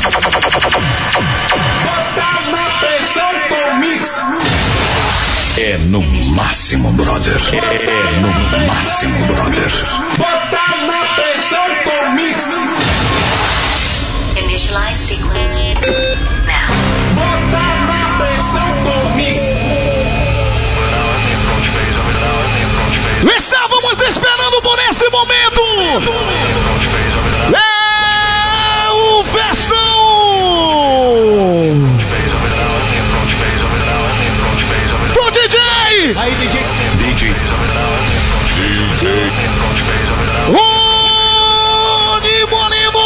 É no máximo, brother. É no máximo, brother. Bota na pressão com mix. Initialize sequence now. Bota na pressão com mix. Estávamos esperando por esse momento. É o festão. Pro DJ. Aí, DJ. Rony Moreno.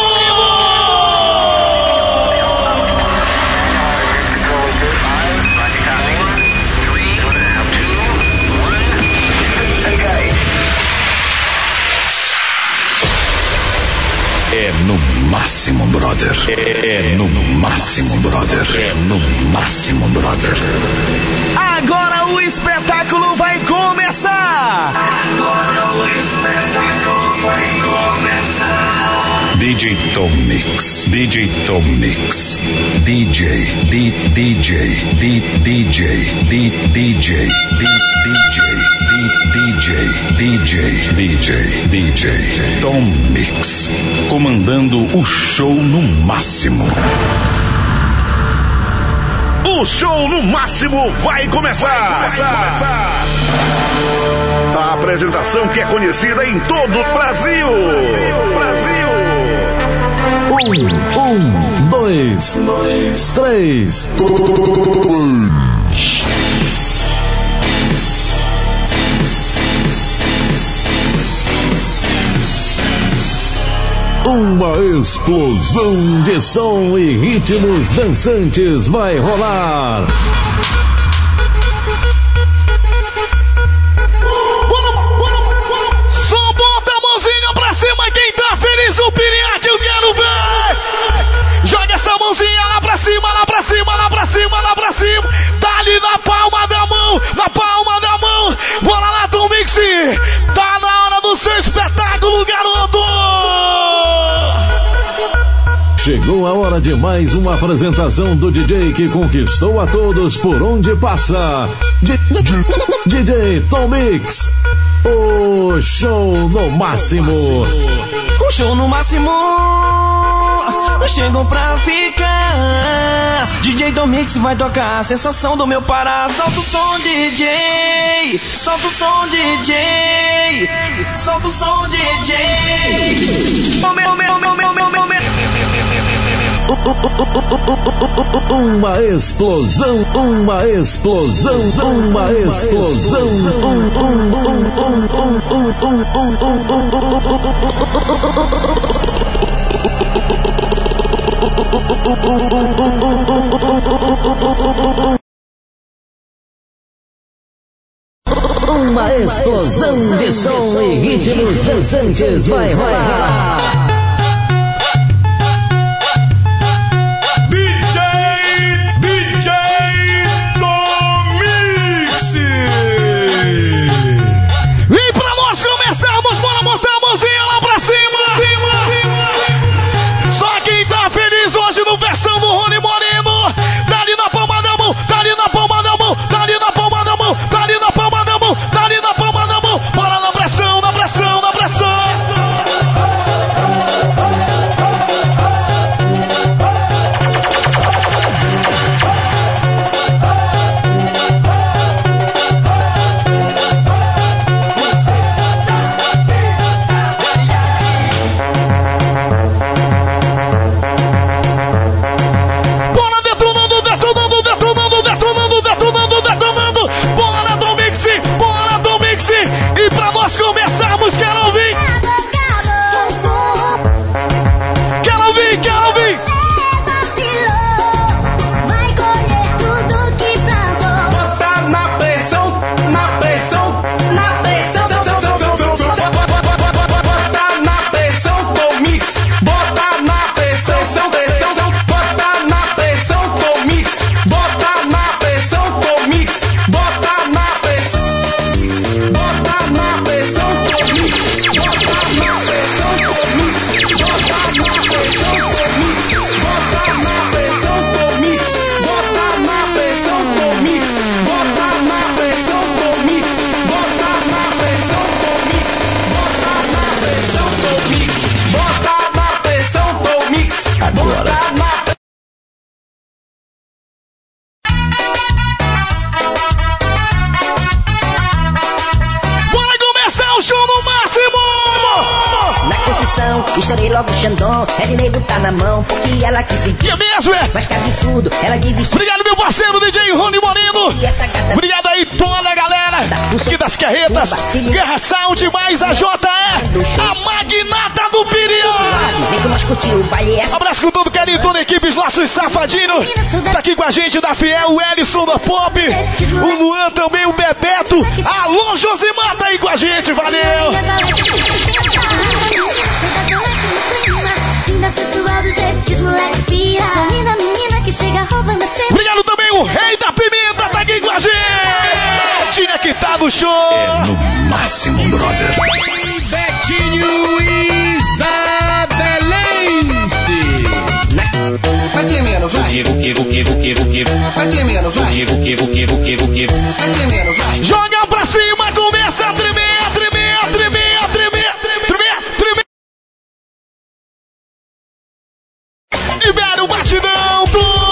É no máximo, brother. É no máximo, brother. É no máximo, brother. Agora o espetáculo vai começar. DJ Tom Mix. DJ Tom Mix. DJ Tom Mix, comandando o show no máximo. O show no máximo vai começar. A apresentação que é conhecida em todo o Brasil. 1, 2, 3. Uma explosão de som e ritmos dançantes vai rolar. Só bota a mãozinha pra cima quem tá feliz, o piriaque eu quero ver. Joga essa mãozinha lá pra cima, lá pra cima, lá pra cima, lá pra cima. Tá ali na palma da mão, na palma da mão. Bora lá, Tom Mix. Tá na hora do seu espetáculo, garoto. Chegou a hora de mais uma apresentação do DJ que conquistou a todos por onde passa. DJ Tom Mix. O show no máximo. O show no máximo. Chegou pra ficar. DJ Tom Mix vai tocar a sensação do meu Pará. Solta o som, DJ. Solta o som, DJ. Solta o som, DJ. Uma explosão, uma explosão, uma explosão. Uma explosão de som e ritmos dançantes vai rolar. Ednei botar na mão, porque ela quis sentir. É mesmo, é? Mas que absurdo, ela de vestir. Obrigado, meu parceiro DJ Rony Moreno. Obrigado aí, toda a galera aqui das carretas. Guerra Sound mais a JE, a magnata do Pirião. Vem que nós curtir o baile. Abraço com todo carinho, toda a equipe, os nossos safadinhos. Tá aqui com a gente da Fiel, o Ellison da Pop, o Luan também, o Bebeto. Alô, Josimar, tá aí com a gente, valeu. Obrigado também, o Rei da Pimenta tá aqui com a gente. Tinha que tá no show. É no máximo, brother. Betinho Isabelense. Vai tremendo, vai. Vai tremendo, vai. Vai tremendo, vai. Joga pra cima, começa a tremer, tremer, tremer, tremer, tremer, tremer. Libera o batidão,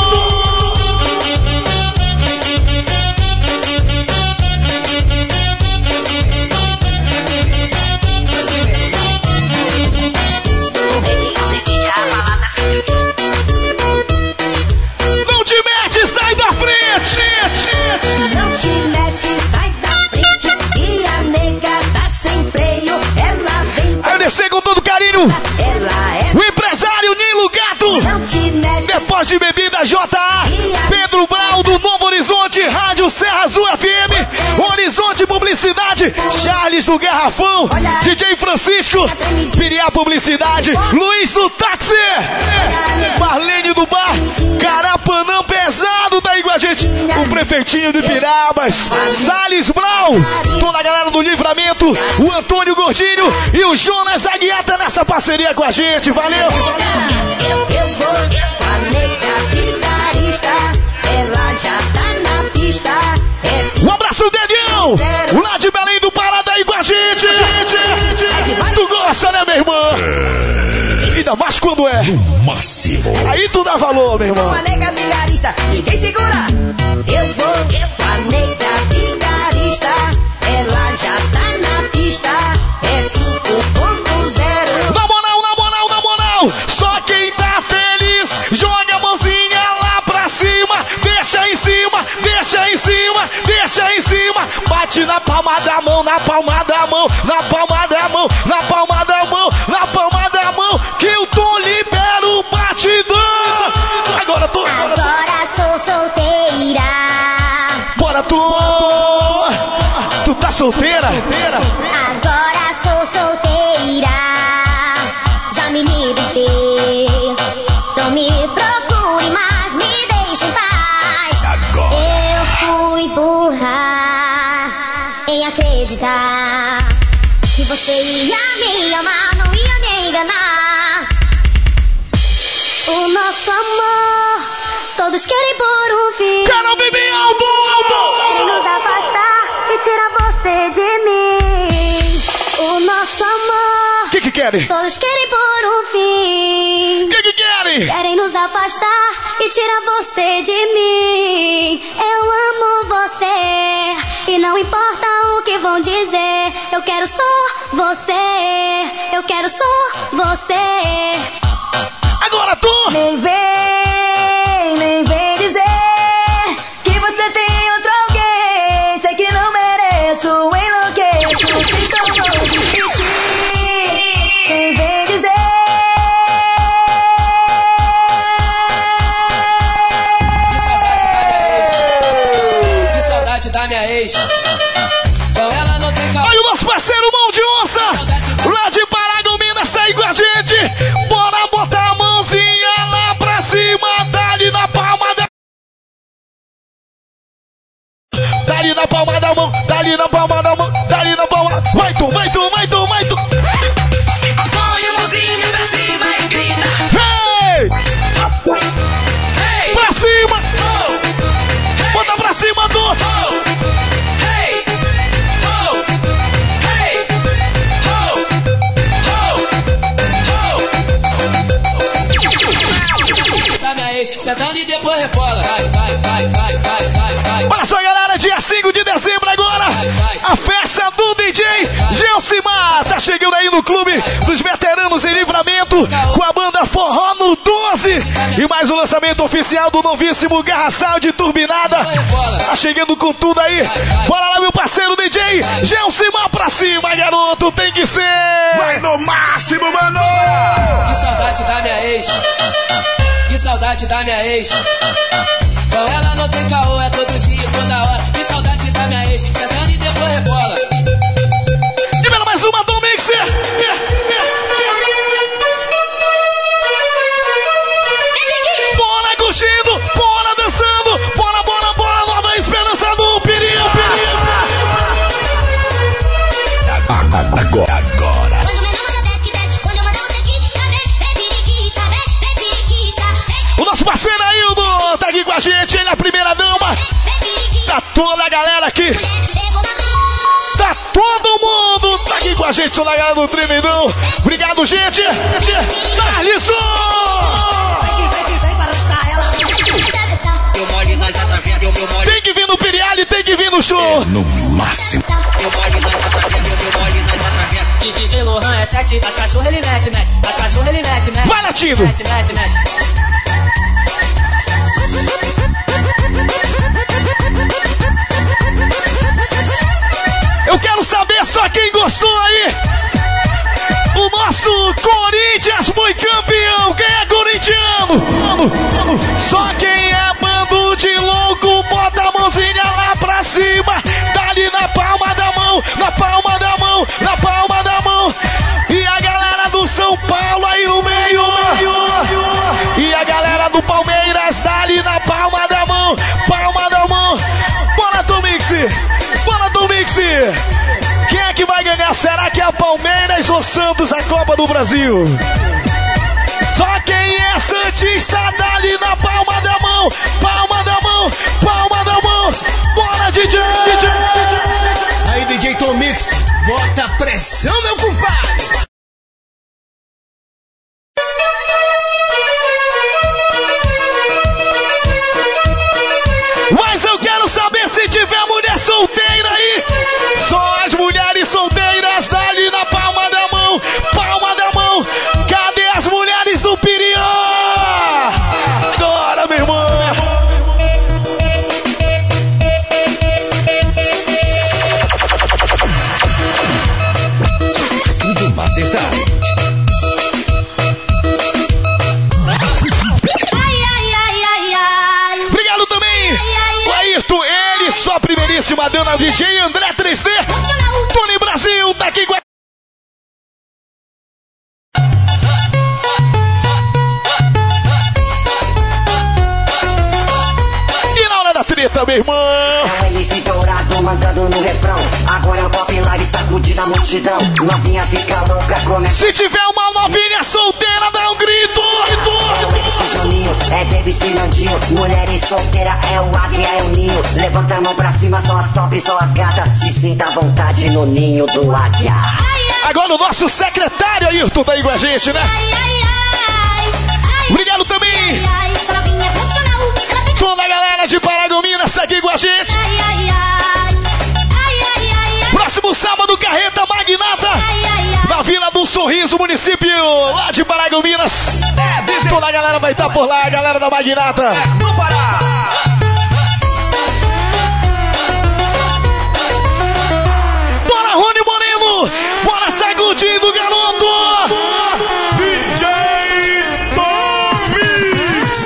Não te mete, sai da frente. Não te mete, sai da frente. E a nega tá sem freio. Ela vem. Aí descer com todo carinho. Ela é. O empresário Nilo Gato. Não te mete. Depois de bebida JA. Pedro Brau do Novo Horizonte. Rádio Serra Azul FM. Horizonte Publicidade. Charles do Garrafão. DJ Francisco. Piriá Publicidade. Luiz do Táxi. Marlene do Bar. Carapanã Pesado tá aí com a gente. O prefeitinho de Pirabas. Salles Brau. Toda a galera do Livramento. O Antônio Gordinho. E o Jonas Aguiar tá nessa parceria com a gente. Valeu. Eu vou com a nega vigarista. Ela já tá na pista. Um abraço, Dedião. Lá de Belém do Pará tá aí com a gente. Tu gosta, né, meu irmão? Ainda mais quando é No máximo. aí tu dá valor, meu irmão. Com a nega vigarista, ninguém segura. Eu vou com a nega vigarista. Ela já tá na pista. É 5.0. Na moral, na moral, na moral. Só quem tá feliz, joga a mãozinha lá pra cima. Deixa em cima, deixa em cima, deixa em cima. Bate na palma da mão, na palma da mão, na palma da mão, na palma da mão, na palma da mão. Que eu tô libero o batidão. Agora tô. Agora sou solteira. Bora, tu tá solteira? Agora sou solteira. Já me libertei. Não me procure mais, me deixe em paz. Agora. Eu fui burra em acreditar que você ia me amar, não ia me enganar. O nosso amor, todos querem pôr um fim. Quero ouvir bem alto, alto. Querem nos afastar e tirar você de mim. O nosso amor, O que querem? todos querem pôr um fim. O que querem? Querem nos afastar e tirar você de mim. Eu amo você e não importa o que vão dizer. Eu quero só você. Eu quero só você. Agora tu. Nem vem dizer que você tem outro alguém. Sei que não mereço, enlouqueço. Vocês estão longe de ti. Nem vem dizer. Que saudade da minha ex. Com ela não tem calma. Olha o nosso parceiro Mão de Onça. Lá de Paragominas tá aí com a gente. Bora botar a mãozinha lá pra cima. Dá-lhe na palma da... Dá-lhe na palma da mão. Dá-lhe na palma da mão. Dá-lhe na palma. Vai tu, vai tu, vai tu, vai tu. Põe a mãozinha pra cima e grita. Hey! Hey! Pra cima. Oh! Hey! Bota pra cima, tu. Oh! Hey! Oh! Hey! Oh! Oh! Da minha ex, sentando e depois rebola. Vai. Olha só, galera, dia 5 de dezembro agora. A festa do DJ Gelsimar. Tá chegando aí no Clube dos Veteranos em Livramento com a banda For ano 12 e mais um lançamento oficial do novíssimo Garraçal de Turbinada. Tá chegando com tudo aí. Bora lá, meu parceiro DJ Gelsimar, pra cima, garoto, tem que ser. Vai no máximo, mano. Que saudade da minha ex. Que saudade da minha ex. Com ela não tem caô, é todo dia, toda hora. Que saudade da minha ex. Sentando e depois rebola. Libera mais uma do Mixer. Bora curtindo, bora dançando, bora, bora, bora, nova esperança do perigo. Agora. O nosso parceiro Aildo tá aqui com a gente, ele é a primeira dama. Tá toda a galera aqui. Tá todo mundo tá aqui com a gente, toda a galera do Tremendão. Obrigado, gente. Carlisson! Tem que vir no Piriali, tem que vir no show. É no máximo. DJ Lohan é 7, as cachorras ele mete. As cachorras ele mete. Vai latindo. Mete. Eu quero saber só quem gostou aí. O nosso Corinthians foi campeão. Quem é corintiano? Só quem é bando de louco, bota a mãozinha lá pra cima. Dá-lhe na palma da mão, na palma da mão, na palma da mão. E a galera do São Paulo aí no meio. E a galera do Palmeiras, dá-lhe na palma da mão, palma da mão. Bora, Tomix! Bora, Tomix! Quem é que vai ganhar? Será que é a Palmeiras ou Santos a Copa do Brasil? Só quem é santista, dá-lhe na palma da mão, palma da mão, palma da mão. Bora, DJ! Aí, DJ Tomix, bota pressão, meu compadre. Mas eu quero saber se tiver mulher solteira aí. Só as mulheres solteiras, dá-lhe na palma da mão, palma da mão. Cadê as mulheres do Piriã? Agora, meu irmão. Do Master Sound. Obrigado também, o Ayrton, ele, sua primeiríssima dama DJ, André 3D, Tony Brasil, tá aqui com a... E na hora da treta, meu irmão. É o MC Dourado mandando no refrão. Agora é o pop live sacudida a multidão. Novinha fica louca, começa. Se tiver uma novinha solteira, dá um grito. É o MC Juninho, é David Sinandinho. Mulheres solteira, é o Águia, é o Ninho. Levanta a mão pra cima, são as top, são as gatas. Se sinta à vontade no ninho do Águia. Agora o nosso secretário Ayrton tá aí com a gente, né? Obrigado também. Toda a galera de Paragominas tá aqui com a gente. Próximo sábado, Carreta Magnata, na Vila do Sorriso, município lá de Paragominas. Toda a galera vai estar por lá, a galera da Magnata. No Pará. Bora, Rony Moreno! Bora sacudindo, garoto! DJ Tomix.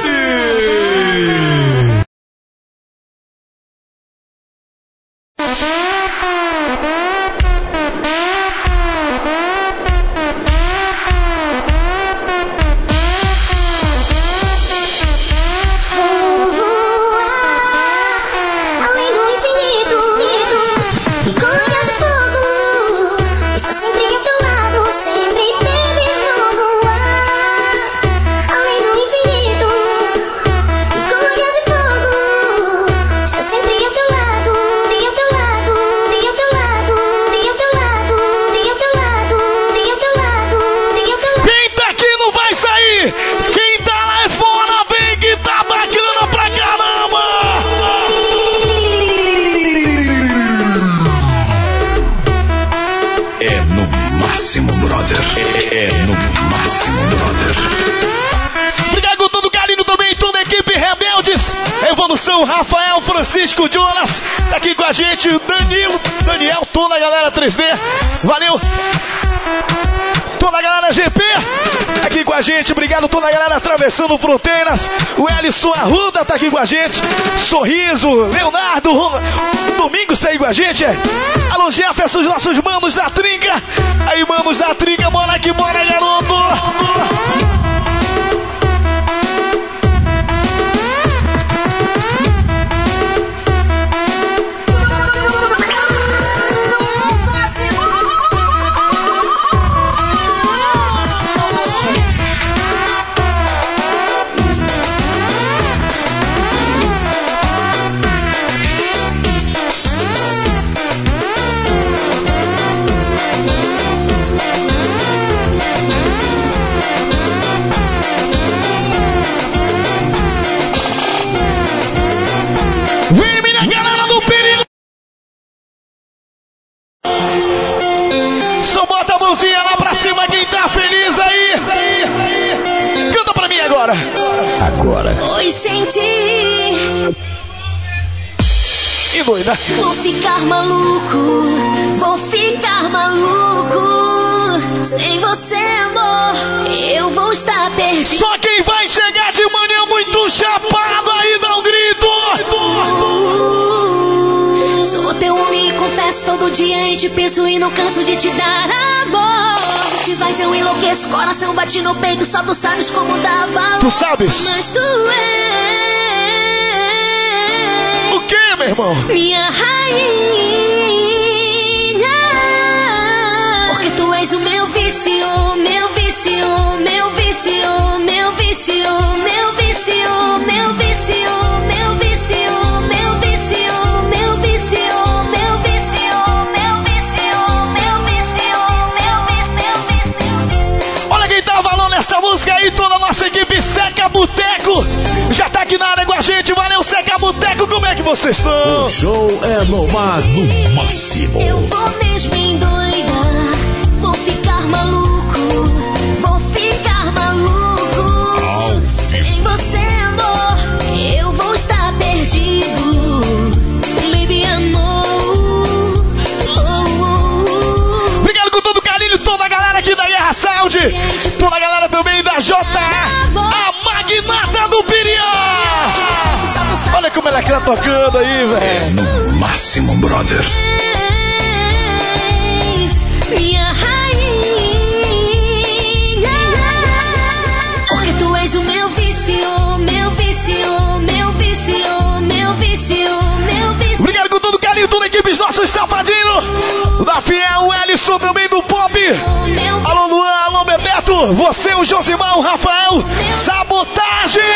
Rafael Francisco Jonas, tá aqui com a gente. Daniel, toda a galera 3D. Valeu. Toda a galera GP aqui com a gente, obrigado toda a galera atravessando fronteiras. O Ellison Arruda tá aqui com a gente. Sorriso, Leonardo, Domingos tá aí com a gente. Alô Jefferson, os nossos manos da trinca. Aí manos da trinca, bora aqui, bora garoto. Lá pra cima, quem tá feliz aí. Canta pra mim agora. Oi, senti. E doida. Vou ficar maluco. Sem você, amor, eu vou estar perdido. Só quem vai chegar de manhã muito chapado aí dá um grito. Sou teu homem, confesso todo dia e te penso e não canso de te dar amor. Te vai se eu enlouqueço, coração bate no peito, só tu sabes como dá valor. Tu sabes? Mas tu és o que, meu irmão? Minha rainha. Porque tu és o meu vício, meu vício, meu vício, meu vício, meu vício, meu vício, meu vício, meu vício, meu vício, meu vício, meu vício, meu vício, meu vício. Olha quem tá falando essa música aí, toda a nossa equipe Seca Boteco. Já tá aqui na área com a gente, valeu Seca Boteco, como é que vocês estão? O show é no mar, no máximo. Eu vou mesmo endoidar, vou ficar maluco, vou ficar maluco. Sem você, amor, eu vou estar perdido. Baby, amor. Obrigado com todo o carinho, toda a galera aqui da Guerra Sound, toda a galera também da JA, a magnata do Piriá. Olha como ela tá tocando aí, velho. É no máximo, brother. Minha rainha. Porque tu és o meu vício, meu vício, meu vício, meu vício, meu vício. Obrigado com todo o carinho, toda a equipe, os nossos safadinhos. Da Fiel, o Ellison também do Pop. Alô Luan, alô Bebeto. Você, o Josimar, o Rafael. Sabotagem.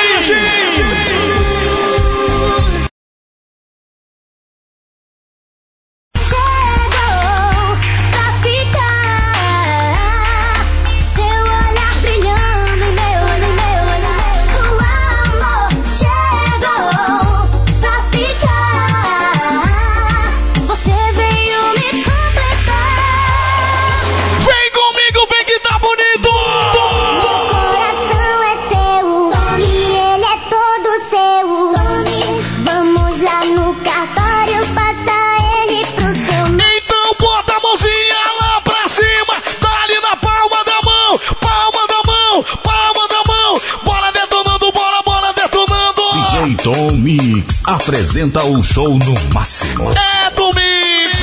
Tom Mix apresenta o show no máximo. É Tom Mix!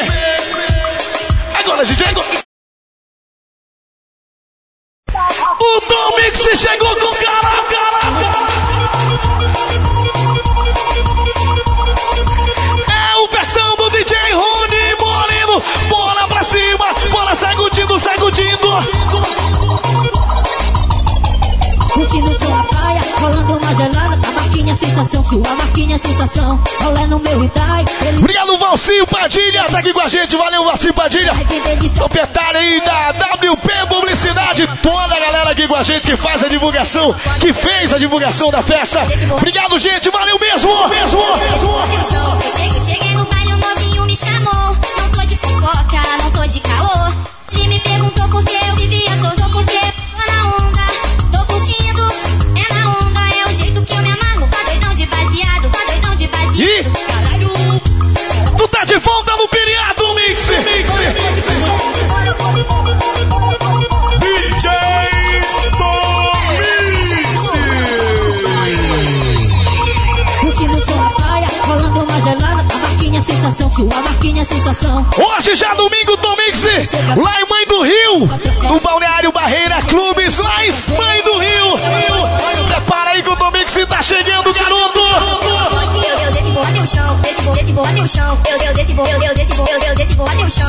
Agora, DJ. O Tom Mix chegou com cara. É o versão do DJ Rony Moreno. Bola pra cima, bola sacudindo. Curtindo sua praia, rolando uma gelada, tá marquinha sensação, sua marquinha sensação, rolê no meu Itai. Obrigado, Valcinho Padilha, tá aqui com a gente, valeu, Valcinho Padilha, proprietário aí da WP Publicidade, toda a galera aqui com a gente que faz a divulgação, que fez a divulgação da festa. Obrigado, gente, valeu mesmo. Eu cheguei no baile, o novinho me chamou, não tô de fofoca, não tô de caô. Ele me perguntou por que eu vivia solto, porque tô na onda, tô curtindo, é na onda, é o jeito que eu me amarro, tá doidão de baseado, tá doidão de sua marquinha é sensação. Hoje já domingo, Tom Mix, lá em Mãe do Rio, no Balneário Barreira Clubes, lá em Mãe do Rio. Prepara aí que o Tom Mix tá chegando, garoto. Eu desci, vou até o chão. Desci, vou até o chão. Eu desci, vou até o chão.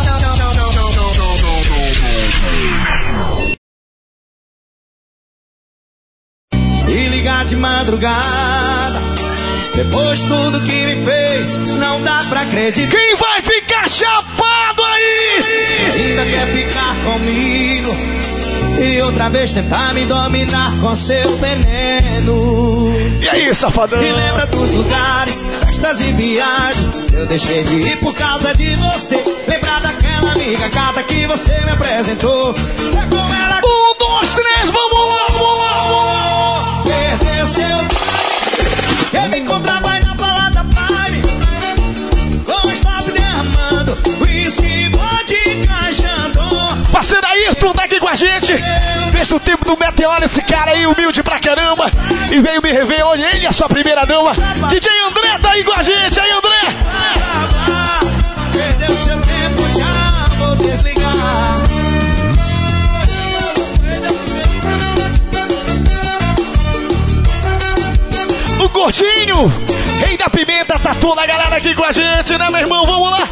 E ligar de madrugada, depois de tudo que me fez, não dá pra acreditar. Quem vai ficar chapado aí? Ainda quer ficar comigo e outra vez tentar me dominar com seu veneno. E aí, safadão? E lembra dos lugares, festas e viagens, eu deixei de ir por causa de você. Lembra daquela amiga gata que você me apresentou. É com ela. 1, 2, 3, vamos lá, vamos lá, vamos lá. Perdeu seu. Quer me encontrar, vai na balada Prime, com stop derramando, whisky, vodka, Chandon. Parceiro Ayrton tá aqui com a gente. Desde o tempo do Meteoro, esse cara aí humilde pra caramba. E veio me rever hoje, ele é a sua primeira dama. DJ André tá aí com a gente, aí André. Perdeu seu tempo, já vou desligar. O Gordinho, rei da pimenta, tá toda a galera aqui com a gente, né, meu irmão? Vamos lá.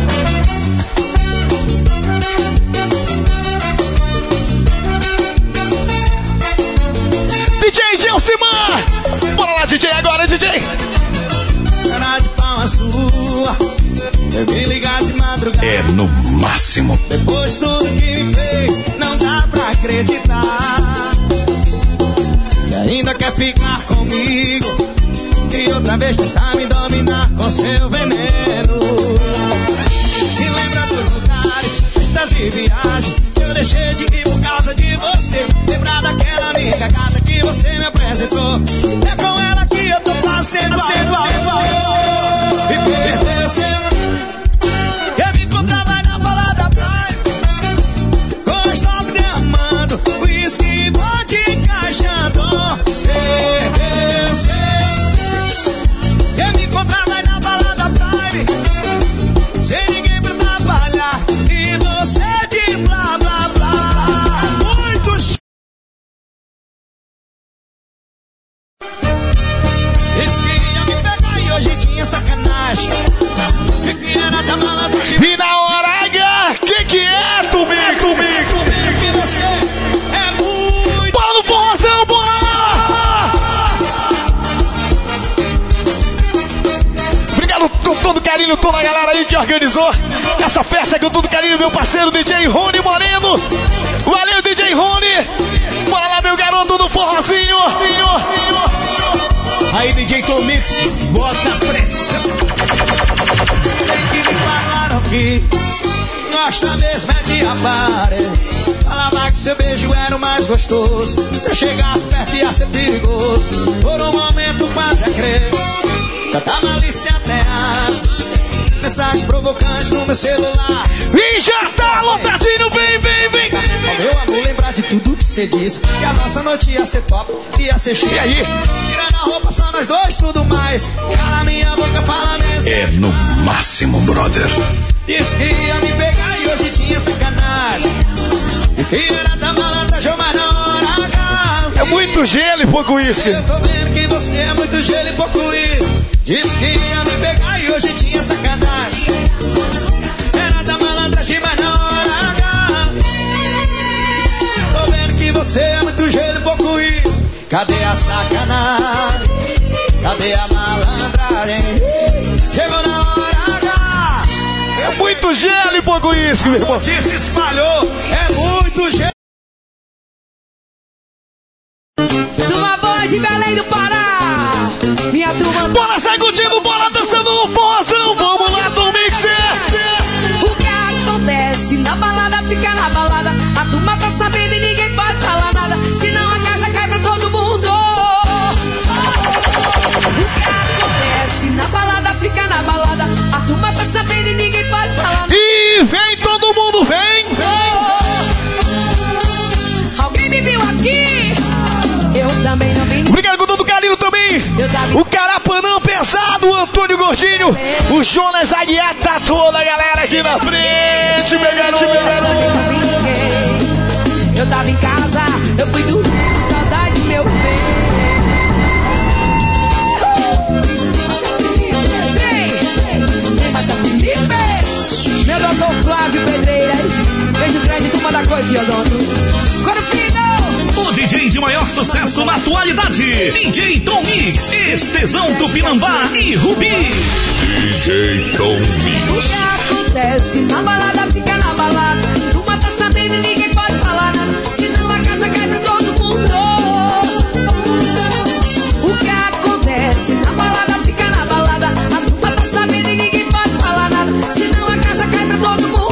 DJ Gelsimar, bora lá, DJ, agora, DJ. Cara de pau a sua, eu me ligar de madrugada. É no máximo. Depois de tudo que me fez, não dá pra acreditar. Que ainda quer ficar comigo e outra vez tentar me dominar com seu veneno. E lembra dos lugares, festas e viagens, eu deixei de ir por causa de você. Lembra daquela amiga gata que você me apresentou. É com ela que eu tô fazendo e perdeu seu. Quer me encontrar, vai na balada Prime, com stop derramando, whisky, vodka, Chandon. Perdeu seu. Quer me encontrar, vai na balada Prime, sem ninguém pra trabalhar, e você de blá blá blá. Muito disse que ia me pegar e hoje tinha sacanagem. Que era da mala do time. E na hora H, que é, Tumico? Que você é muito. Bora no forrozão, bora lá! Obrigado com todo carinho, toda a galera aí que organizou essa festa com todo carinho, meu parceiro DJ Rony Moreno. Valeu, DJ Rony! Bora lá, meu garoto do forrozinho! Aí, DJ Tom Mix, bota pressão. Tem que me falaram que gosta mesmo é de aparelho. Falava que seu beijo era o mais gostoso. Se eu chegasse perto ia ser perigoso. Por um momento quase a crer. Tanta malícia até as mensagens provocantes no meu celular. E já tá lotadinho, vem! Meu amor, lembrar de tudo que você disse. Que a nossa noite ia ser top, ia ser cheia. E aí? Tirando a roupa, só nós dois, tudo mais. Cala minha boca, fala mesmo. É no máximo, brother. Disse que ia me pegar e hoje tinha sacanagem. E que era da malandragem, mas na hora H. É muito gelo e pouco uísque. Eu tô vendo que você é muito gelo e pouco uísque. Disse que ia me pegar e hoje tinha sacanagem. Era da malandragem, mas na hora H. Tô vendo que você é muito gelo e pouco uísque. Cadê a sacanagem? Cadê a malandragem? Chegou na hora H. É muito gelo e pouco uísque, meu irmão. Se espalhou, é muito gelo. Turma boa de Belém do Pará. Minha turma. Bora sai curtindo, bora dançando no forrozão. Vamos lá, Tom Mixer. O que acontece na balada fica na balada. A turma tá sabendo e ninguém pode falar nada. Senão a casa cai pra todo mundo. O que acontece na balada fica na balada. A turma tá sabendo e ninguém pode falar nada. E vem todo mundo, vem! Alguém me viu aqui? Eu também não vi. Obrigado com todo carinho também. O Carapanã pesado, Antônio Gordinho, o Jonas Aguiar, tá toda a galera aqui na frente, meu garoto. Eu tava em casa, eu fui dormir com saudade do meu bem. Meu doutor Flávio Pedreiras, beijo grande, turma da coisa, Odonto. Corupino! O DJ de maior sucesso na atualidade, DJ Tom Mix, Estesão Tupinambá e Rubi. DJ Tom Mix. O que acontece na balada fica na balada. Turma tá sabendo e ninguém pode falar nada, senão a casa cai pra todo mundo. O que acontece na balada fica na balada. A turma tá sabendo e ninguém pode falar nada, senão a casa cai pra todo mundo.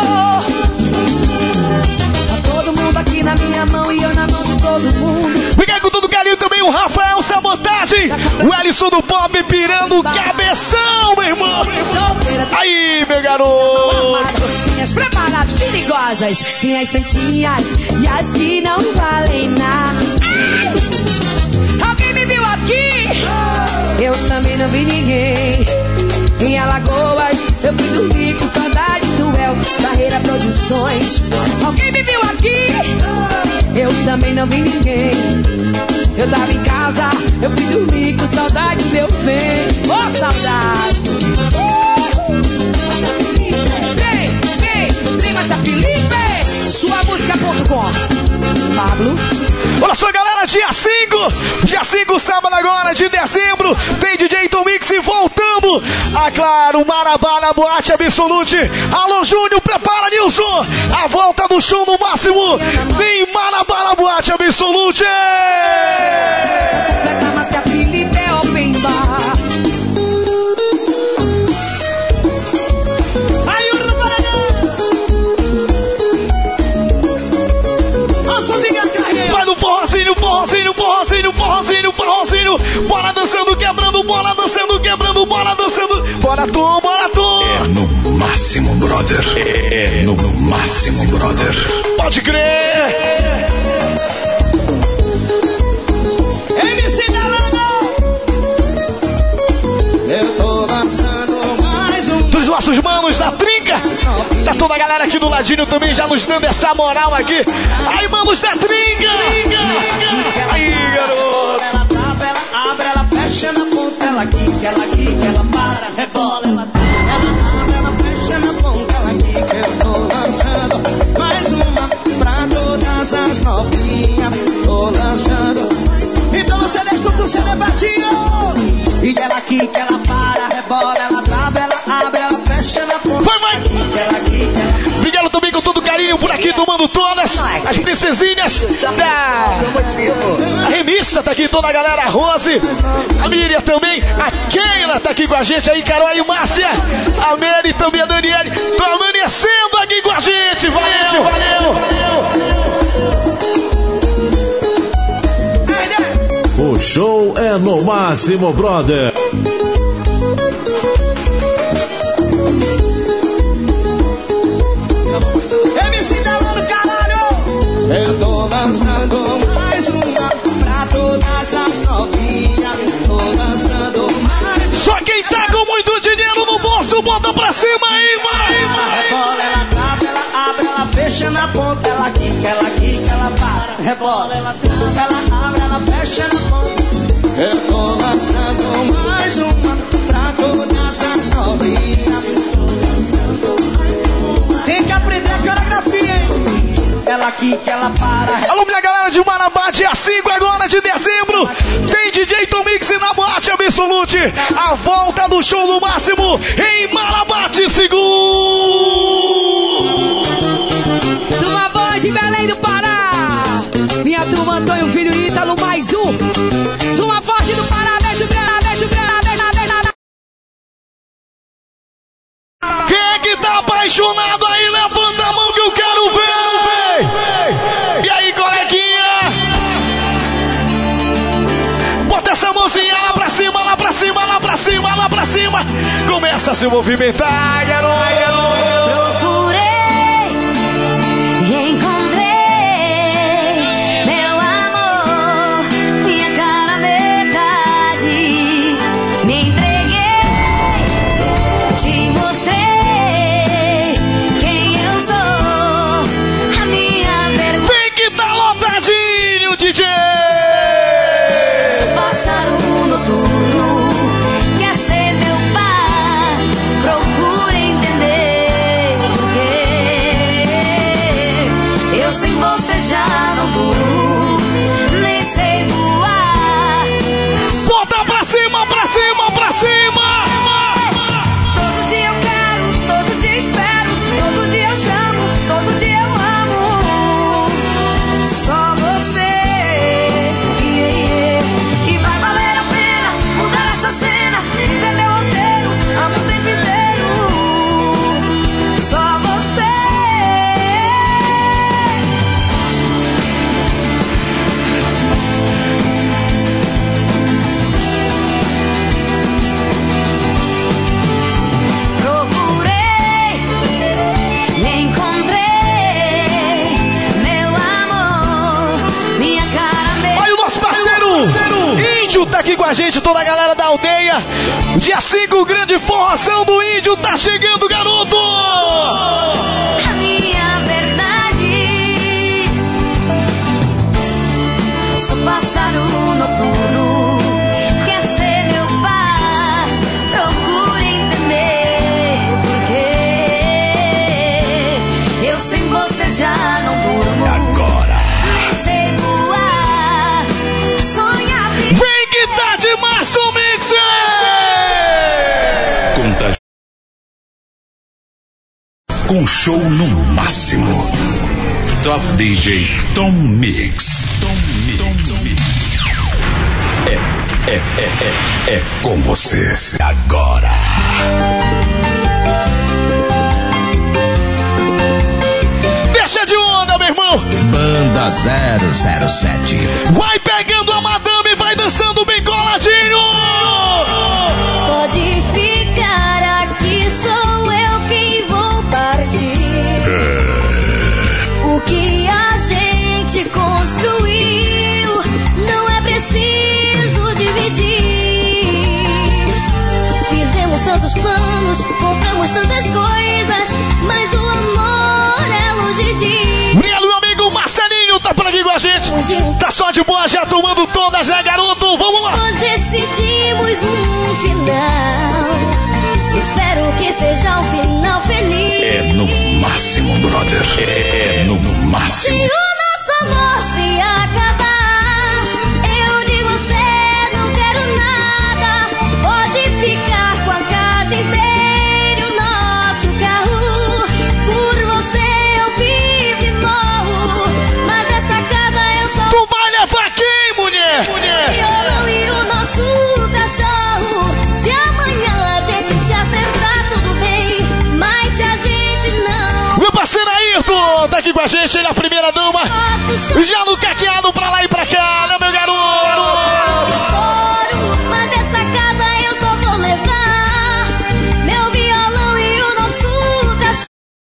Tá todo mundo aqui na minha mão e eu na mão de todo mundo. Fica com tudo carinho também o Rafael Sabotagem, o Alisson do Pop pirando cabeção, meu irmão. Aí, meu garoto. Minhas preparadas perigosas, tem as santinhas e as que não valem nada. Alguém me viu aqui? Eu também não vi ninguém. Em Alagoas, eu fui dormir com saudade do El Barreira Produções. Alguém me viu aqui? Eu também não vi ninguém. Eu tava em casa, eu fui dormir com saudade do meu bem. Ô, saudade! Vem, Márcia Felipe! Suamusica.com. Pablo. Olha só, galera, dia 5, sábado agora, de dezembro, tem DJ Tom Mix voltando. Ah, claro, Marabá na Boate Absolute. Alô, Júnior, prepara, Nilson. A volta do show no máximo. Vem Marabá na Boate Absolute. Márcia Felipe é open bar. Vai no forrozinho, forrozinho, forrozinho, forrozinho, forrozinho. Bora dançando, quebrando, bora dançando, quebrando, bora dançando. Bora Tom, bora Tom. É no máximo, brother. É no máximo, brother. Pode crer. MC Galano. Eu tô dançando mais um. Dos nossos manos da Trinca. Tá toda a galera aqui do ladinho também já nos dando essa moral aqui. Aí, manos da Trinca. Aí, garoto. Ela trava, ela abre, ela fecha na ponta. Ela quica, ela para, rebola. Ela abre, ela fecha na ponta. Ela quica, eu tô lançando mais uma pra todas as novinhas. Tô lançando. Então você escuta o CD batinho. E ela quica, ela para, rebola. Ela trava, ela abre, ela fecha na ponta. Vai. Obrigado também com todo carinho por aqui, tomando todas as princesinhas da remissa. Tá aqui toda a galera, a Rose, a Miriam também, a Keila tá aqui com a gente aí, Carol e Márcia, a Mary também, a Daniele, tô amanhecendo aqui com a gente. Valeu. O show é no máximo, brother. MC Galano, caralho! Eu tô lançando mais uma pra todas as novinhas. Tô lançando mais uma. Só quem tá com muito dinheiro no bolso, bota pra cima aí, vai! Rebola, ela trava, ela abre, ela fecha na ponta. Ela quica, ela para. Rebola, ela trava, ela abre, ela fecha na ponta. Eu tô lançando mais uma pra todas as novinhas. Tem que aprender a coreografia, hein? Ela quica, ela para. Alô, minha galera de Marabá, dia 5 agora de dezembro, tem DJ Tom Mix na Boate Absolute. A volta do show no máximo em Marabá, segundo. Turma boa de Belém do Pará. Minha turma Antônio Filho e Ítalo, mais um. Turma forte do Pará, beijo grande, beijo grande, beijo grande. Quem é que tá apaixonado aí? Levanta a mão que eu quero ver. E aí, coleguinha? Bota essa mãozinha lá pra cima, lá pra cima, lá pra cima, lá pra cima. Começa a se movimentar, garoto. Procurei, encontrei meu amor, minha cara metade. Me entreguei a gente, toda a galera da aldeia. Dia 5, grande forração do índio, tá chegando, garoto! A minha verdade, sou pássaro noturno, quer ser meu par, procura entender porque eu sem você já não durmo. Agora. Nem sei voar, sonhar. Vem que tá demais, Tom Mix! Conta com show no máximo. Top DJ Tom Mix. É com você agora. Deixa de onda, meu irmão. Banda 007. Vai pegando a madame, vai dançando bem coladinho. Pode ficar aqui, sou eu quem vou partir. O que a gente construiu não é preciso dividir. Fizemos tantos planos, compramos tantas coisas, mas o amor é longe de. Obrigado, meu amigo Marcelinho, tá por aqui com a gente. Tá só de boa, já tomando todas, né, garoto? Vamos lá. Nós decidimos um final. Espero que seja um final feliz. É no máximo, brother. É no máximo. Se o nosso amor se acabar, eu de você não quero nada. Pode ficar com a casa inteira e o nosso carro. Por você eu vivo e morro, mas essa casa eu só. Tu vai levar quem, mulher? O violão e o nosso cachorro. Se amanhã a gente se acertar, tudo bem, mas se a gente não. Meu parceiro Ayrton tá aqui com a gente, ele é a primeira dama. Já no caqueado pra lá e pra cá, né, meu garoto? Mas essa casa eu só vou levar meu violão e o nosso cachorro.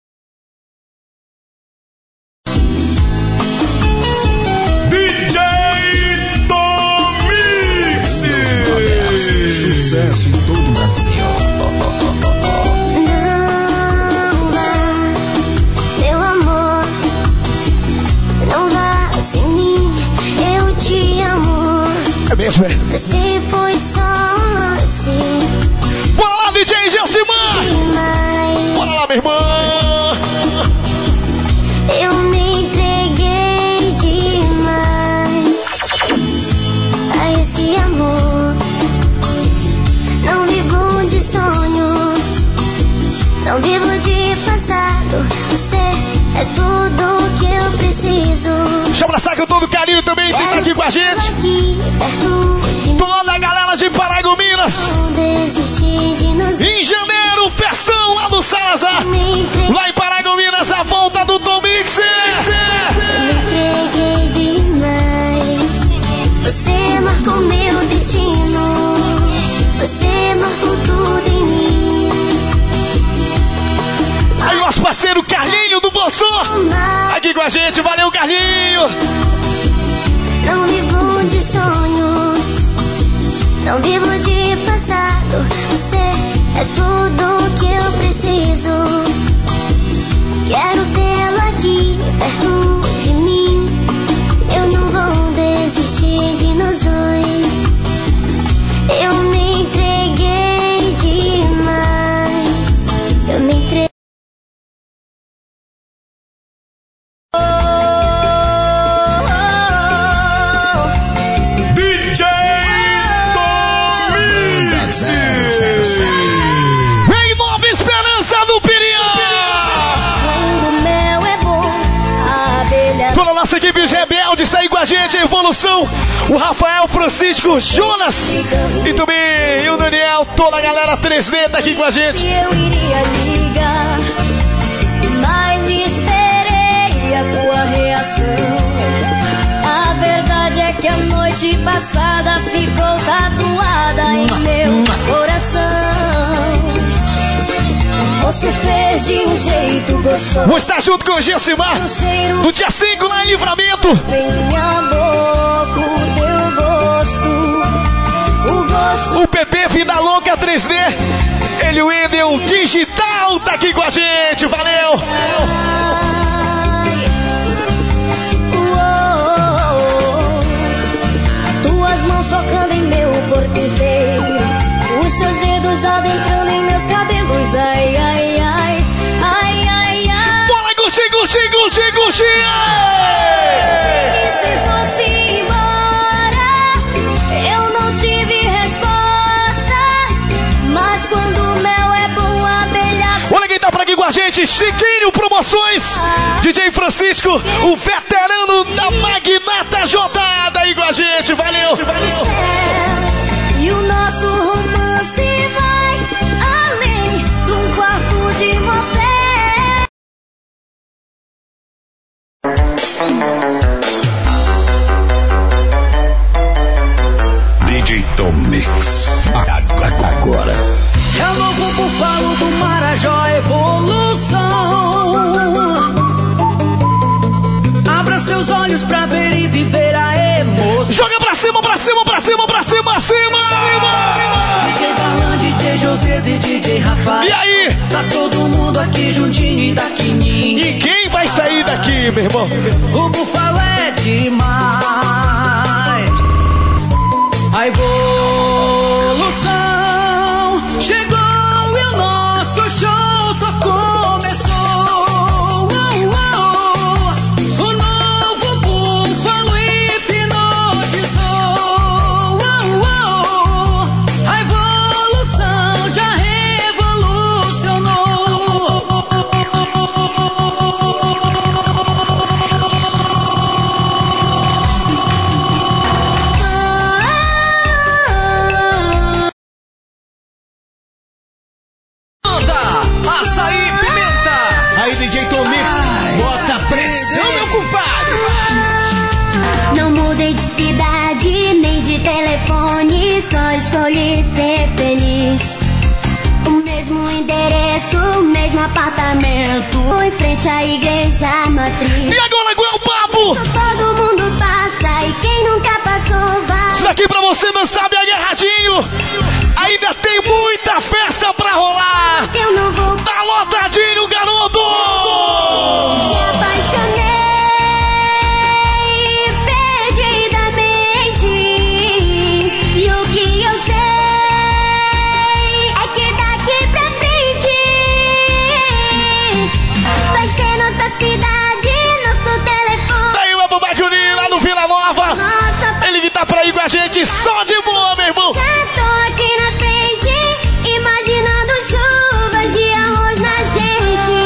DJ Tom Mix. Sucesso em todo o Brasil. Meu amor, não vá sem mim, eu te amo. É mesmo, é? Você foi só assim. Bora lá, DJ Gelsimar! Bora lá, minha irmã! Eu me entreguei demais a esse amor. Não vivo de sonhos, não vivo de passado. Você é tudo que eu preciso. Deixa eu abraçar com todo carinho também, quem tá aqui com a gente. Aqui perto de mim. Toda a galera de Paragominas. Não desistir de nos Em janeiro, festão lá do Salazar. Lá em Paragominas, a volta do Tom Mix. Eu me entreguei demais. Você marcou meu destino. Você marcou tudo em mim. Aí, nosso parceiro Carlinho do Bolsô. Aqui com a gente, valeu, Carlinho. Não vivo de sonhos, não vivo de passado. Você é tudo que eu preciso. Quero tê-la aqui perto de mim. Eu não vou desistir de nós dois. Eu me entreguei demais. Eu me entreguei. DJ Tom Mix. Em Nova Esperança do Piriã. Quando o mel é bom, a abelha. Toda a nossa equipe rebelde está aí com a gente, a evolução. O Rafael, Francisco, Jonas e também o Daniel, toda a galera 3D tá aqui com a gente. Eu iria ligar, mas esperei a tua reação. A verdade é que a noite passada ficou tatuada em meu coração. Você fez de um jeito gostoso. Vou estar junto com o Gelsimar no dia 5 lá em Livramento. Vem a boca o teu gosto. O PP Vida Louca 3D. Ele, o Wendel Digital, tá aqui com a gente. Valeu! Tuas mãos tocando em meu corpo inteiro, os teus dedos adentrando em meus cabelos. Ai, ai, ai, ai, ai, ai. Bora, curtir, curtir, curtir, curtir! Se fosse embora, eu não tive resposta, mas quando o mel é bom, a abelha... Olha quem tá por aqui com a gente, Chiquinho Promoções, DJ Francisco, o veterano da Magnata Jodada aí com a gente, valeu! E o nosso romance vai além de um quarto de motel. DJ Tom Mix. Agora. É o novo búfalo do Marajó, evolução. Abra seus olhos pra ver e viver a emoção. Joga pra cima, pra cima, pra cima, pra cima, acima! DJ Darlan, DJ José e DJ Rafael. E aí? Tá todo mundo aqui juntinho e daqui ninguém. E quem vai sair daqui, meu irmão? O búfalo é demais. A evolução chegou e o nosso show só começou. O novo búfalo hipnotizou. A evolução já revolucionou. Açaí Pimenta. Aí, DJ Tom Mix, bota pressão, meu compadre. Não mudei de cidade, nem de telefone, só escolhi ser feliz. O mesmo endereço, o mesmo apartamento, em frente à igreja matriz. E agora, qual é o papo? Todo mundo passa e quem nunca passou vai. Isso daqui pra você não sabe agarradinho. Ainda tem muita festa pra rolar. Eu não vou. Tá lotadinho, garoto. Me apaixonei perdidamente. E o que eu sei é que daqui pra frente vai ser nossa cidade, nosso telefone. Tá aí o Abu Bacuri lá no Vila Nova. Nossa, ele que tá por aí com a gente só de boa, meu irmão. já tô aqui na frente, imaginando chuvas de arroz na gente.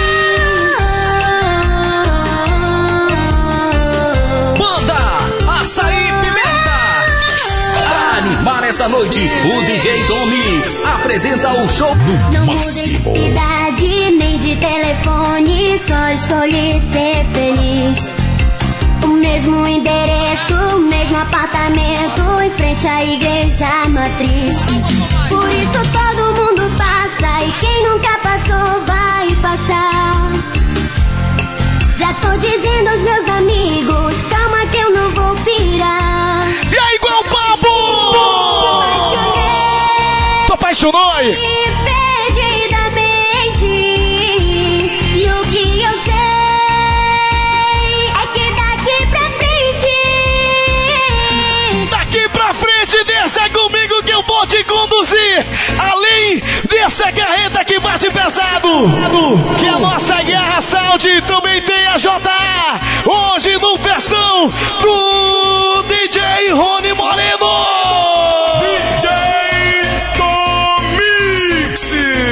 Banda Açaí Pimenta. Pra animar essa noite, o DJ Tom Mix apresenta o show do Não mudei de cidade, nem de telefone, só escolhi ser feliz. O mesmo endereço, o mesmo apartamento, em frente à igreja matriz. Por isso todo mundo passa e quem nunca passou vai passar. Já tô dizendo aos meus amigos, calma que eu não vou pirar. E aí, qual é o papo? Tô apaixonou aí? Perdidamente. E o que eu sei é que daqui pra frente, deixa comigo que eu vou te conduzir. Além dessa carreta que bate pesado, que a nossa Guerra Saúde também tem a JA. Hoje no festão do DJ Rony Moreno. DJ Tom Mix.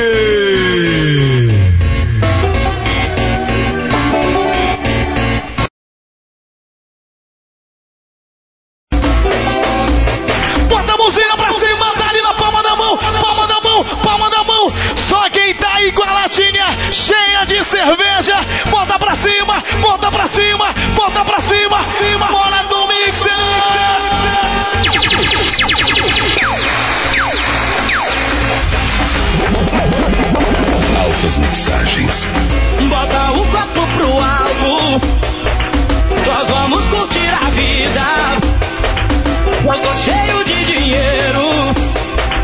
Bota a mãozinha pra cima, dá ali na palma da mão, palma da mão, palma da mão. Só quem tá aí com a latinha cheia de cerveja, bota pra cima, bota pra cima, bota pra cima, bora do Mixer. Altas mixagens. Bota o copo pro alto, nós vamos curtir a vida. Eu tô cheio de dinheiro,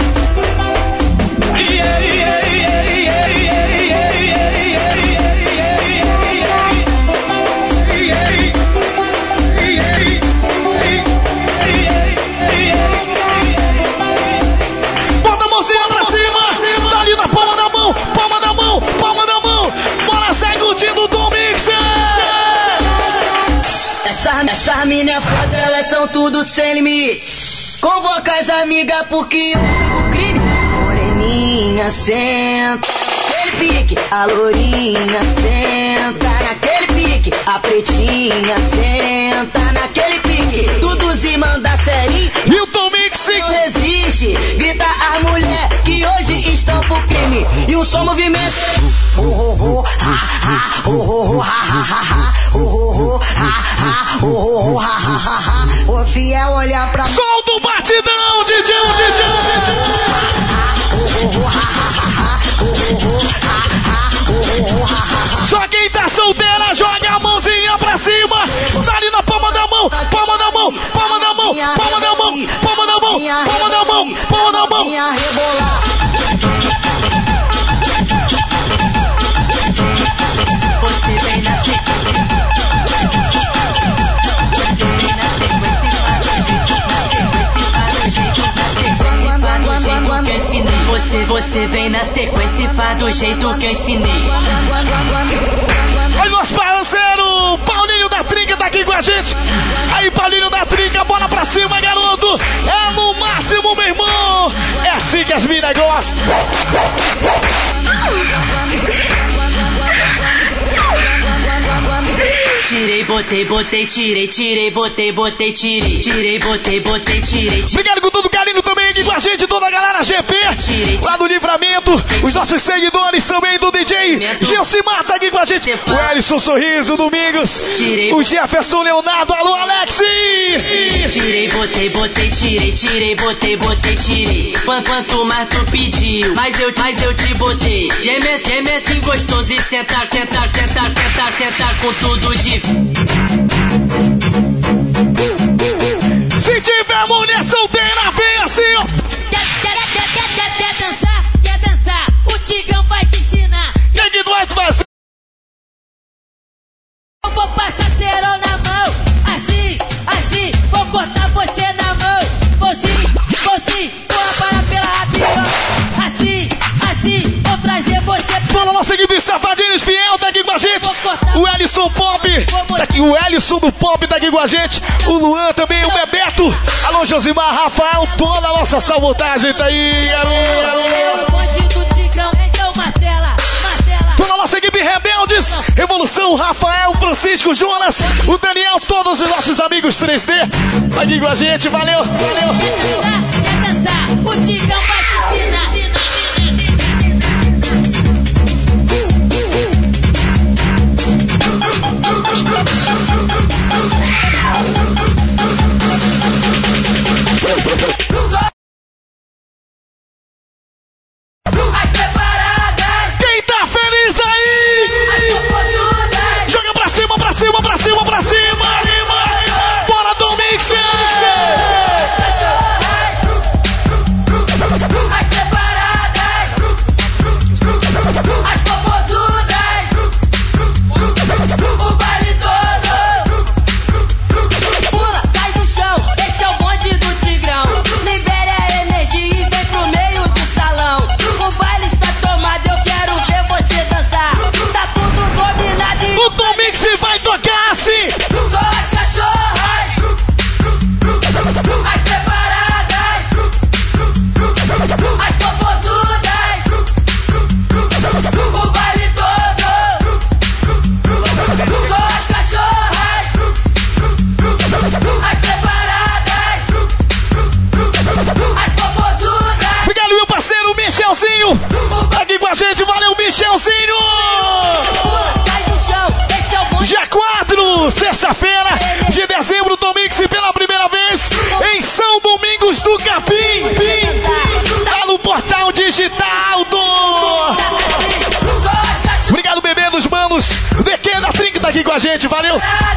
Essas mina é foda, elas são tudo sem limite. Convoca as amigas porque o crime. Moreninha senta naquele pique, a lourinha senta naquele pique, a pretinha senta naquele pique. Todos e manda série. Hilton Mix não resiste, grita as mulher que hoje estão pro crime. E um só movimento. O fiel olhar pra mim. Solta o batidão, DJ. Só quem tá solteira joga a mãozinha pra cima. Tá ali na palma da mão, palma da mão, palma da mão, palma da mão, palma da mão, palma da mão, palma da mão. Você vem na sequência e faz do jeito que eu ensinei. Aí nosso parceiro Paulinho da Trinca tá aqui com a gente. Aí Paulinho da Trinca, bola pra cima, garoto. É no máximo, meu irmão. É assim que as minas gostam. Tirei, botei, tirei, tirei, botei, tirei. Tirei, botei, tirei. Obrigado com todo carinho também aqui com a gente, toda a galera GP, lá do Livramento, os nossos seguidores também do DJ Gilcimar tá aqui com a gente, o Ellison Sorriso, Domingos, o Jefferson Leonardo, alô Alex! Tirei, botei, tirei, tirei, botei, tirei. Quanto mais tu pediu, mais eu te botei. Geme assim gostoso e sentar com tudo de. Se tiver mulher solteira, vem assim, ó. Quer dançar? O Tigrão vai te ensinar. Quem que vai te fazer? Eu vou passar cerol na mão. Assim, vou cortar você na mão. Você, vou parar pela rapidão. Assim, vou trazer você pra. Fala nossa equipe Safadinhos Fiel, tá aqui com a gente. O Ellison Pop, tá aqui, o Ellison do Pop tá aqui com a gente. O Luan também, o Bebeto. Alô Josimar, Rafael, toda a nossa sabotagem tá aí, garoto. É o bonde do Tigrão, então martela. Toda a nossa equipe Rebeldes, Revolução, Rafael, Francisco, Jonas, o Daniel, todos os nossos amigos 3D tá aqui com a gente, valeu. Quer dançar? O Tigrão vai te ensinar. Quem tá feliz aí? Joga pra cima. Bora do Mix! Michelzinho! Dia 4, sexta-feira de dezembro, Tomix pela primeira vez em São Domingos do Capim. Tá no portal digital do... Obrigado, bebê dos manos. DQ da Trinca tá aqui com a gente, valeu!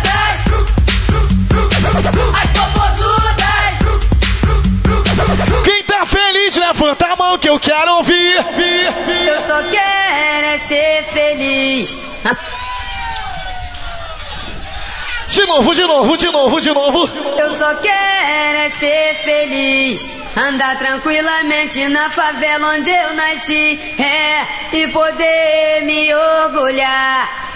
Quem tá feliz, levanta a mão que eu quero ouvir. Eu só quero é ser feliz. De novo. Eu só quero é ser feliz. Andar tranquilamente na favela onde eu nasci. E poder me orgulhar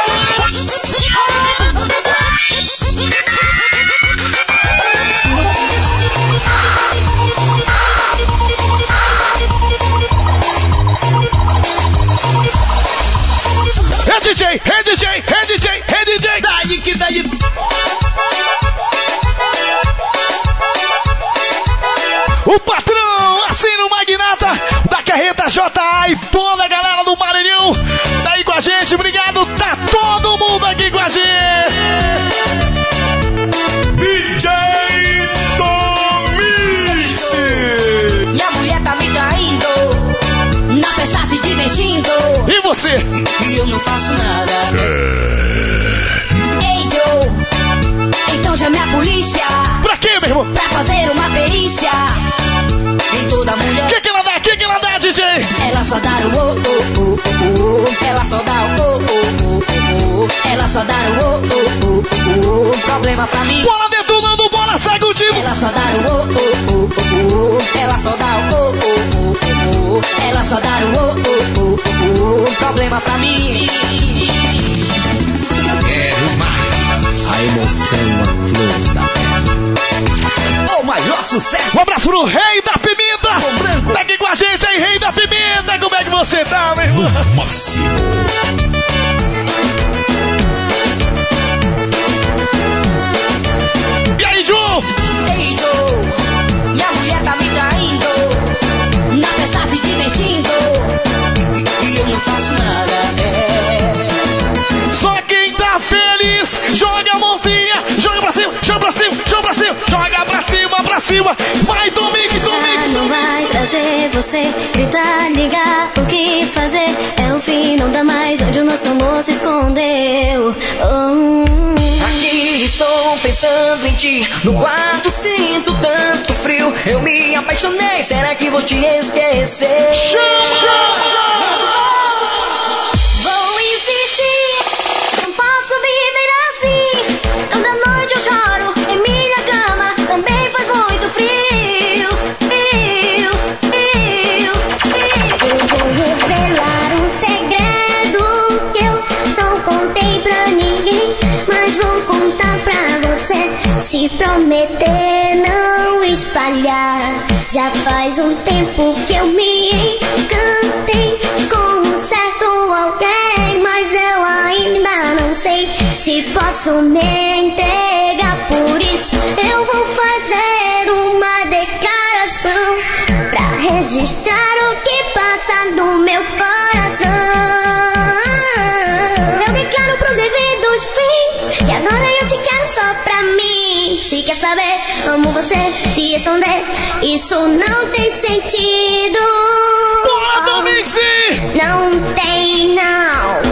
DJ, é DJ, é DJ, é DJ. Daí que daí. O patrão, assim no Magnata, da Carreta JA e toda a galera do Maranhão, tá aí com a gente, obrigado, tá todo mundo aqui com a gente. DJ Tomix. Minha mulher tá me traindo, Na festa se divertindo. E você? e eu não faço nada. Ei, Joe, então chame a polícia Pra quê, meu irmão? pra fazer uma perícia. Em toda mulher, Que ela dá? Que ela dá, DJ? Ela só dá o oh, oh, oh, oh. ela só dá o oh, oh, oh, oh, Ela só dá o oh, oh, oh, oh. oh. Problema pra mim, Bola detonando, bola sai contigo. Ela só dá o oh, oh, oh, oh. ela só dá o oh, oh, oh, oh. Ela só dá o oh, oh, oh, oh. Problema pra mim. A emoção, a flor da O maior sucesso. Um abraço pro Rei da Pimenta. Tá aqui com a gente aí, Rei da Pimenta. Como é que você tá, meu irmão? Máximo. E aí, Ju? Ei, Joe, minha mulher tá me traindo, Na festa se divertindo. e eu não faço nada. Só quem tá feliz, joga a mãozinha, joga pra cima, joga pra cima, joga pra cima, joga pra cima, pra cima. Vai, Domingos, Domingos, Não vai trazer você, gritar, ligar, o que fazer? É o fim, não dá mais onde o nosso amor se escondeu. Aqui estou pensando em ti. No quarto sinto tanto frio. Eu me apaixonei, será que vou te esquecer? Vou insistir, não posso viver assim. Toda noite eu choro em minha cama, também faz muito frio. Eu vou revelar um segredo que eu não contei pra ninguém, mas vou contar pra você. Se prometer não espalhar. Já faz um tempo que eu me encantei com um certo alguém, mas eu ainda não sei se posso me entregar. Por isso eu vou fazer uma declaração pra registrar o que passa no meu coração. Eu declaro pros devidos fins que agora eu te quero só pra mim. Se quer saber, amo você, se esconder, isso não tem sentido. Bola, Domingos! Não tem, não.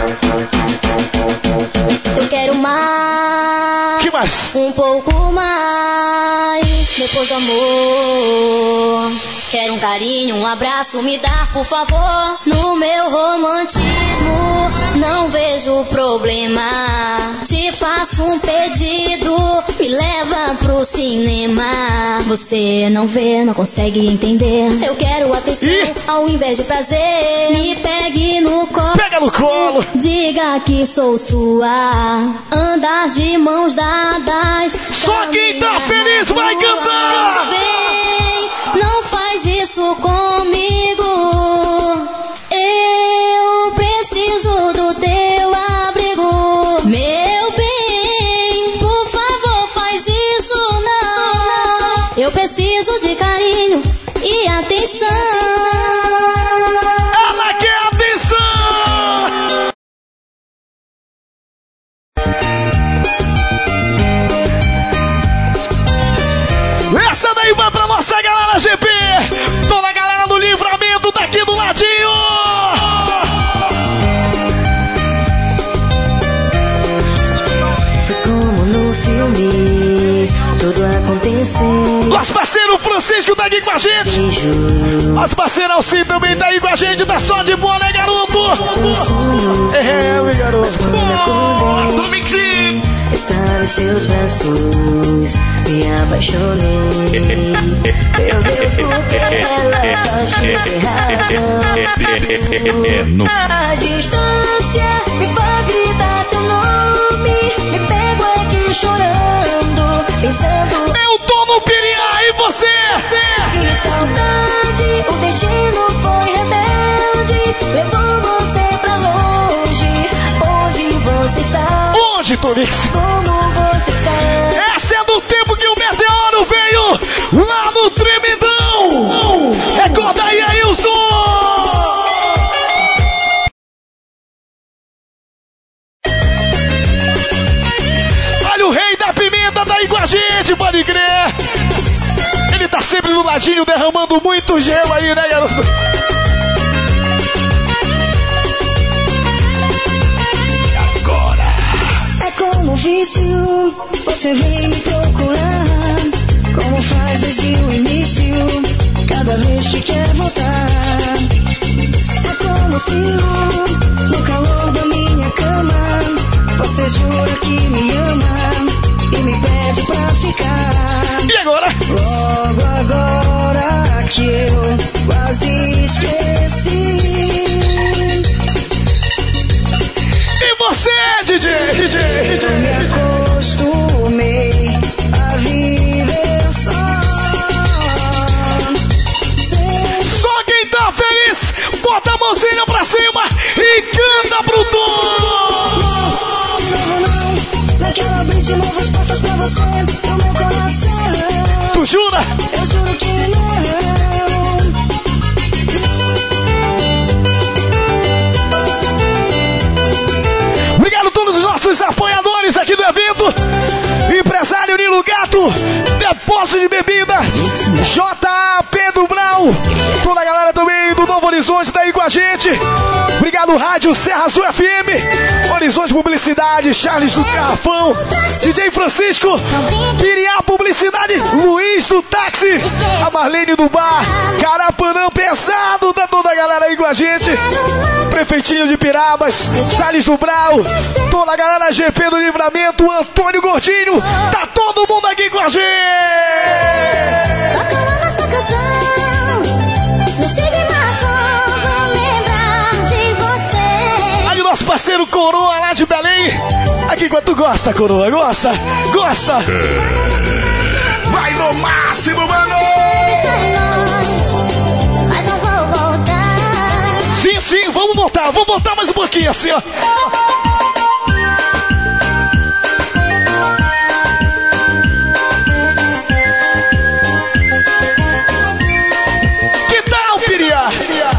Eu quero mais. Que mais? Um pouco mais. Depois do amor. Quero um carinho, um abraço, me dar, por favor. No meu romantismo, não vejo problema. Te faço um pedido, me leva pro cinema. Você não vê, não consegue entender. Eu quero atenção ao invés de prazer. Me pegue no colo. Pega no colo. Diga que sou sua. Andar de mãos dadas. Só quem tá feliz vai cantar. Vem, não faz isso comigo. Eu preciso do teu abrigo. Meu bem, por favor, faz isso não. Eu preciso de carinho e atenção. Ela quer atenção. Essa daí vai pra nossa galera GP. Toda a galera do Livramento tá aqui do ladinho. Foi como no filme, tudo aconteceu. Nosso parceiro Francisco tá aqui com a gente. Nosso parceiro Alcim também tá aí com a gente. Tá só de boa, né, garoto? É, meu garoto. Domingos. Estar em seus braços, me apaixonei. Meu Deus, por que ela paixão sem razão? A distância me faz gritar seu nome. Me pego aqui chorando, pensando. Eu tô no Piriá, e você? Que saudade, o destino foi rebelde. Levou você pra longe, por DJ Tomix. Como você está? Essa é do tempo que o Meteoro veio lá no Tremidão. Recorda aí, Ailson. Olha o rei da pimenta tá aí com a gente, pode crer. Ele tá sempre do ladinho derramando muito gelo aí, né, garoto? Agora. É como um vício, você vem me procurar. Como faz desde o início, cada vez que quer voltar. É como um ciúme, no calor da minha cama. Você jura que me ama e me pede pra ficar. E agora? Logo agora que eu quase esqueci. E você, DJ? Eu me acostumei a viver só. Só quem tá feliz, bota a mãozinha pra cima e canta pro tom. De novo não, não quero abrir de novo as portas pra você, no meu coração. Tu jura? Eu juro que não. Obrigado a todos os nossos apoiadores aqui do evento. Empresário Nilo Gato, Depósito de Bebida, J. Pedro Brau, toda a galera também do Novo Horizonte tá aí com a gente. Obrigado Rádio Serra Azul FM, Horizonte Publicidade, Charles do Carrafão, DJ Francisco, Piriá Publicidade, Luiz do Táxi, a Marlene do Bar, Carapanã Pesado, tá toda a galera aí com a gente. Prefeitinho de Pirabas, Salles do Brau, toda a galera GP do Livramento, Antônio Gordinho, tá todo mundo aqui com a gente. Toca a nossa canção, no Sigma vou lembrar de você. Aí o nosso parceiro Coroa lá de Belém, aqui quando tu gosta, Coroa, gosta? Vai no máximo, mano! Mas não vou voltar. Sim, vamos voltar mais um pouquinho assim, ó. Que tal, Piriá?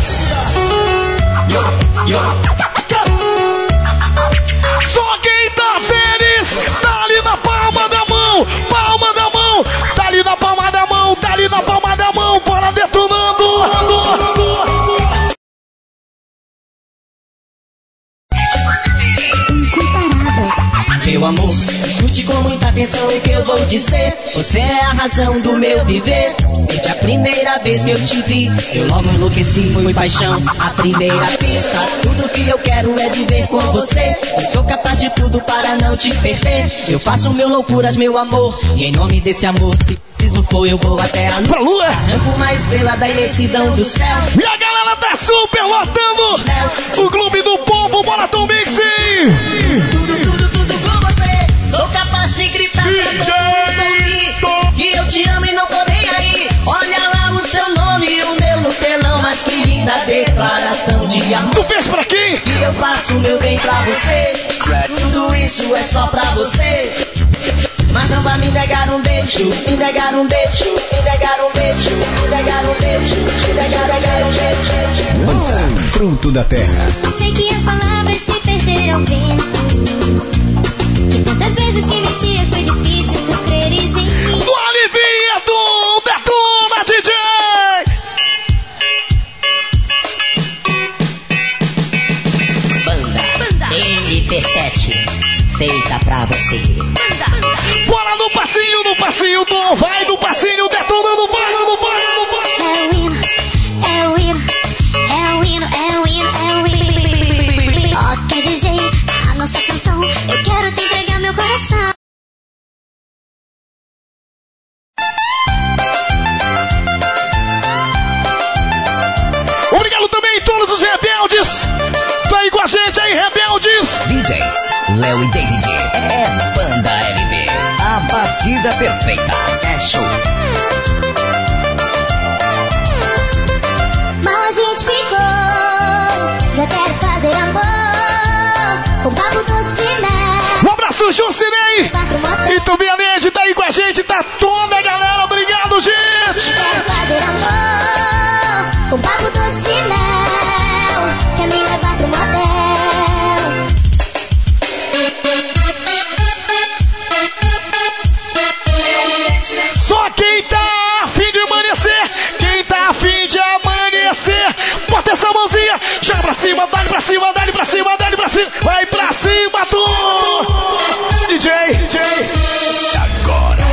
Só quem tá feliz, tá ali na palma da mão, tá ali na palma da mão, bora detonando. Meu amor, escute com muita atenção o que eu vou dizer. Você é a razão do meu viver. Desde a primeira vez que eu te vi, eu logo enlouqueci, foi paixão. A primeira vista, tudo que eu quero é viver com você. Eu sou capaz de tudo para não te perder. Eu faço mil loucuras, meu amor, e em nome desse amor, se preciso for, eu vou até a lua. Arranco uma estrela da imensidão do céu. E a galera tá super lotando o Clube do Povo, bora Tom Mix. Tudo com você. Sou capaz de gritar que eu te amo e não tô nem aí. Olha lá o seu nome e o meu no telão, mas que linda declaração de amor. Tu fez pra quem? E eu faço o meu bem pra você. Tudo isso é só pra você. Mas não vai me negar um beijo, me negar um beijo, me negar um beijo, me negar um beijo, me negar um beijo. Fruto da terra. Sei que as palavras se perderam ao vento. E tantas vezes que mentias foi difícil tu creres em mim. Do Alivinho, detona, DJ! Banda LP7, feita pra você. Bora no passinho, Tom, vai no passinho, detonando, vai. É o hino. Ok, DJ, a nossa canção. Eu quero te entregar meu coração. Obrigado também todos os rebeldes. Tá aí com a gente aí, rebeldes. DJs, Léo e David, é Banda LB. A batida perfeita, é show. Mal a gente ficou. Já quero fazer amor. Com papo doce de mel. Um abraço parceiro Jucinei. E Tubianete tá aí com a gente, tá toda a galera. Obrigado, gente. Quero fazer amor, um papo doce de mel. Quer me levar pro motel? Só quem tá a fim de amanhecer, quem tá a fim de amanhecer, bota essa mãozinha, joga pra cima, dá pra cima, dá pra cima, dá pra cima, vai pra cima, tu! DJ. Agora.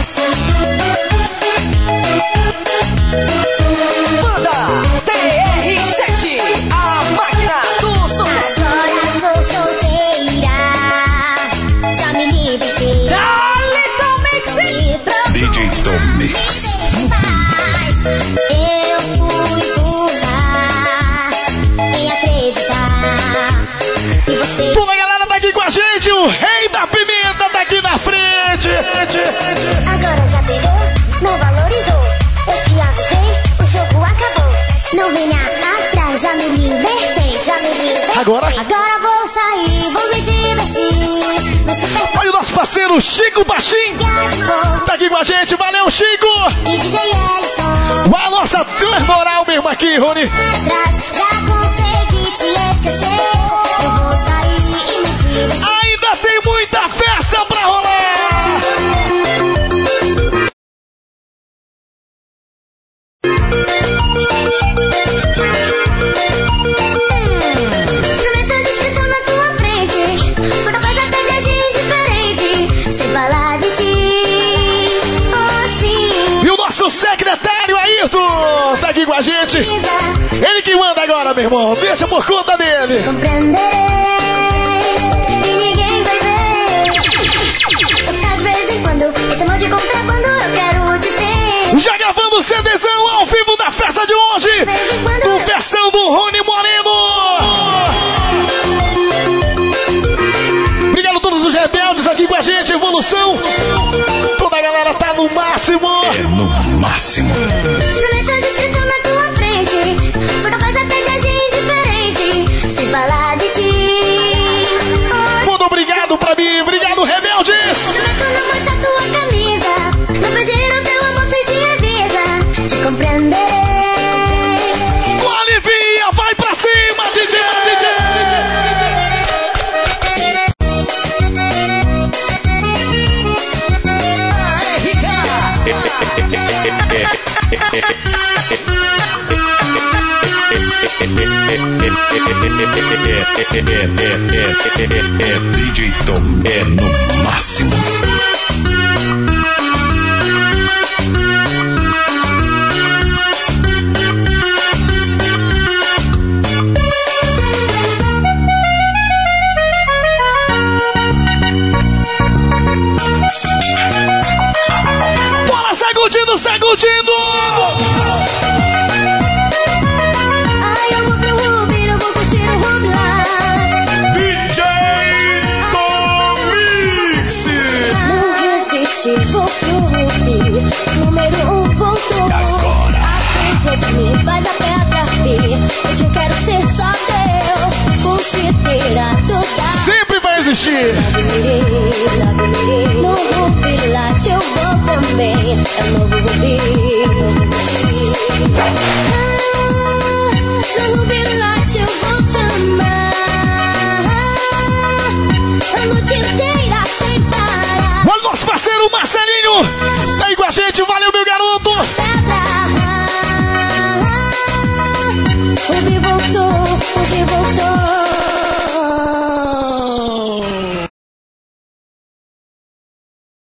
Manda TR7, a máquina do sucesso. Agora sou solteira, já me libertei. Dale, Tom Mix. DJ Tom Mix. Mas eu fui burra em acreditar que você... Toda a galera tá aqui com a gente, o rei da pimenta tá aqui na frente. Agora já pegou, não valorizou. Eu te avisei, o jogo acabou. Não venha atrás, já me libertei, Agora vou sair, vou me divertir. No super... olha o nosso parceiro Chico Baixinho, tá aqui com a gente, valeu Chico. E DJ Ellison, Vai a nossa moral mesmo aqui, Rony. atrás, já consegui te esquecer. Eu vou sair e me divertir. Ainda tem muita festa pra rolar. Instrumento de escrito na tua frente, sou capaz até de agir diferente, sem falar de ti, oh sim. E o nosso secretário Ayrton tá aqui com a gente. Ele que manda agora, meu irmão. Deixa por conta dele. Compreenderei e ninguém vai ver. Às vezes em quando, esse amor de contrabando eu quero te ter. Já gravando o CDzão ao vivo da festa de hoje. Com versão do Rony Moreno. Obrigado a todos os rebeldes aqui com a gente. Evolução. Toda a galera tá no máximo. É no máximo. Instrumento de escrito na tua frente, sou capaz até de agir diferente, sem falar de ti. Muito obrigado pra mim. Obrigado, rebeldes. Prometo não manchar tua camisa, não pedir o teu amor se te avisa, te compreenderei. Olivia, vai pra cima, DJ. DJ Tom é no máximo. Bola sacudindo, sacudindo. Ai, eu vou pro Rubi, eu vou curtir o Rubi lá. DJ Tom Mix. Não resiste, vou pro Rubi, número 1 voltou. Agora. A ausência de mim faz a pedra vir. Hoje eu quero ser só teu, considerado da... Sempre vai existir. No Rubi Latte eu vou também, é o novo Rubi.